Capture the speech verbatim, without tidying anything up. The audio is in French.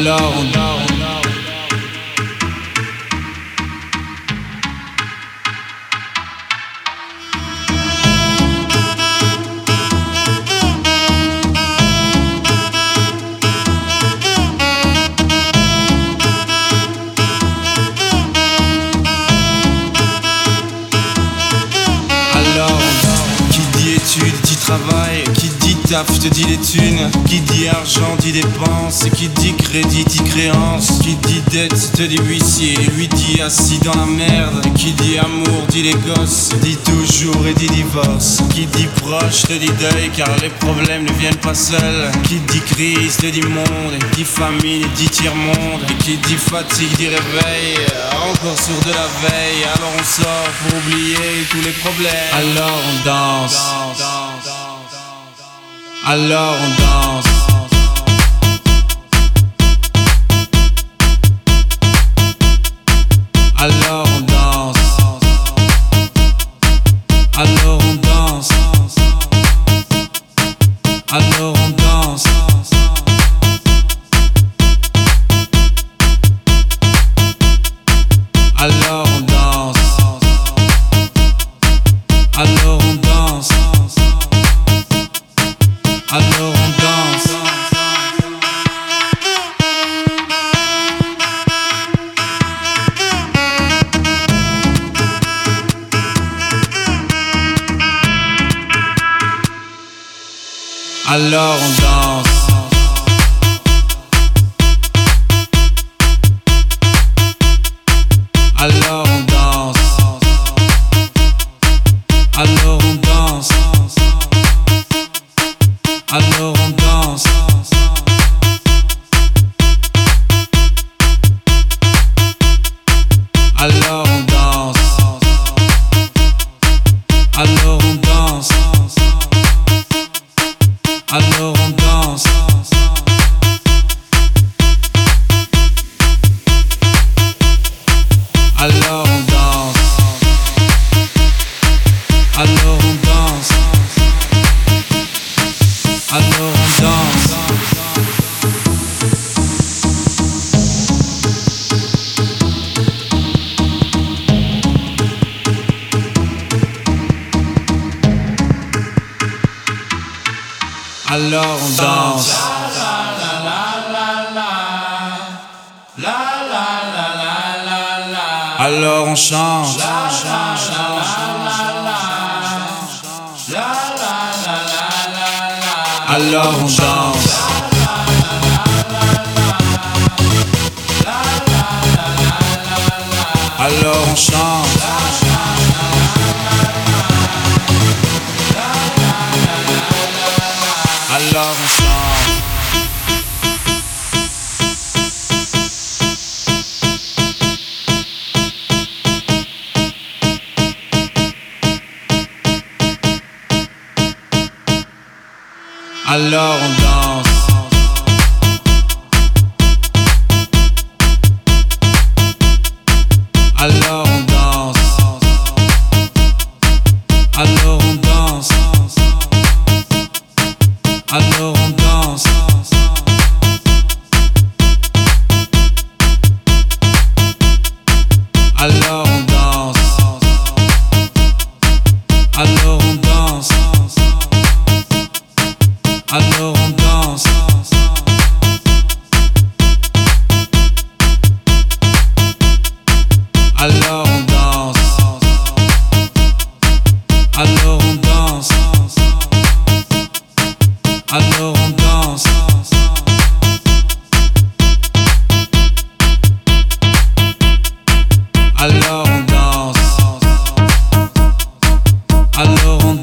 Alors on dort. Travail, qui dit taf te dit les thunes, qui dit argent dit dépenses, qui dit crédit dit créance, qui dit dette te dit huissier, lui dit assis dans la merde, qui dit amour dit les gosses, dit toujours et dit divorce, qui dit proche te dit deuil car les problèmes ne viennent pas seuls, qui dit crise te dit monde, dit famine dit tiers-monde, et qui dit fatigue dit réveil, encore sourd de la veille, alors on sort pour oublier tous les problèmes, alors on danse. Alors on danse. Alors on danse. Alors on danse. Alors on danse. Alors on danse. Alors on danse. Alors on danse. Alors on danse. Alors on danse. Alors on danse. Alors on danse. Alors on danse. Alors on danse. Alors on danse. Alors on danse. Alors on danse. Alors on danse. Alors on danse. Alors on chante. Alors on danse. Alors on chante. Alors on chante. Alors on danse. Alors on danse. Alors on danse. Alors on danse. Alors on danse. Alors on danse. Alors on danse. Alors on danse. Alors on danse. Alors on danse. Alors on danse. Alors on